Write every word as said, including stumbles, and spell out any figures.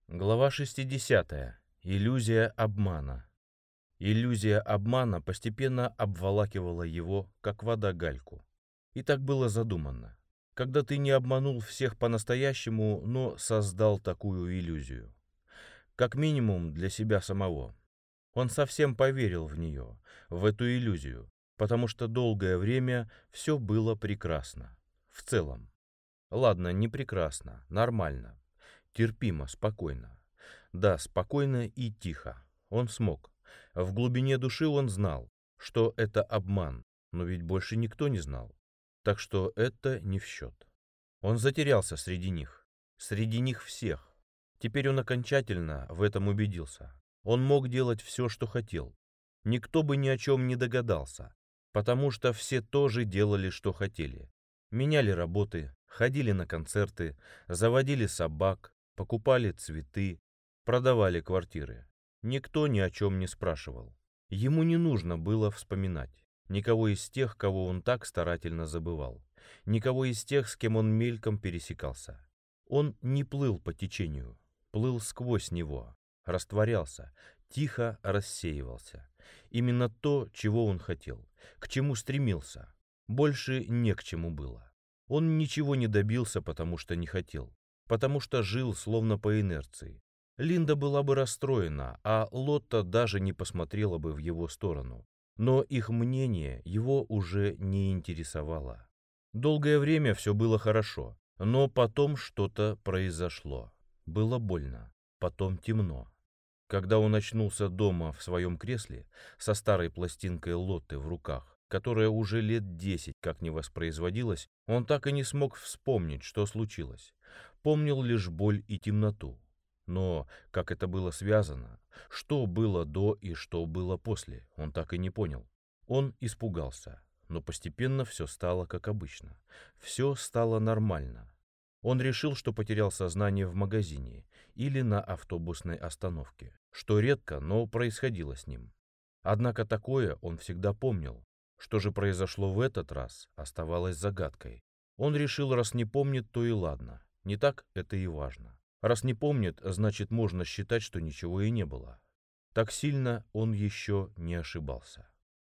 Глава шестидесятая. Иллюзия обмана. Иллюзия обмана постепенно обволакивала его, как вода гальку. И так было задумано. Когда ты не обманул всех по-настоящему, но создал такую иллюзию. Как минимум для себя самого. Он совсем поверил в нее, в эту иллюзию, потому что долгое время все было прекрасно. В целом. Ладно, не прекрасно, нормально. Терпимо, спокойно. Да, спокойно и тихо. Он смог. В глубине души он знал, что это обман, но ведь больше никто не знал. Так что это не в счет. Он затерялся среди них. Среди них всех. Теперь он окончательно в этом убедился. Он мог делать все, что хотел. Никто бы ни о чем не догадался, потому что все тоже делали, что хотели. Меняли работы, ходили на концерты, заводили собак, покупали цветы, продавали квартиры. Никто ни о чем не спрашивал. Ему не нужно было вспоминать никого из тех, кого он так старательно забывал, никого из тех, с кем он мельком пересекался. Он не плыл по течению, плыл сквозь него, растворялся, тихо рассеивался. Именно то, чего он хотел, к чему стремился. Больше не к чему было. Он ничего не добился, потому что не хотел, потому что жил словно по инерции. Линда была бы расстроена, а Лотта даже не посмотрела бы в его сторону. Но их мнение его уже не интересовало. Долгое время все было хорошо, но потом что-то произошло. Было больно, потом темно. Когда он очнулся дома в своем кресле со старой пластинкой Лотты в руках, которая уже лет десять как не воспроизводилась, он так и не смог вспомнить, что случилось. Помнил лишь боль и темноту. Но как это было связано, что было до и что было после, он так и не понял. Он испугался, но постепенно все стало как обычно. Все стало нормально. Он решил, что потерял сознание в магазине или на автобусной остановке, что редко, но происходило с ним. Однако такое он всегда помнил. Что же произошло в этот раз, оставалось загадкой. Он решил, раз не помнит, то и ладно. Не так это и важно. Раз не помнит, значит можно считать, что ничего и не было. Так сильно он еще не ошибался.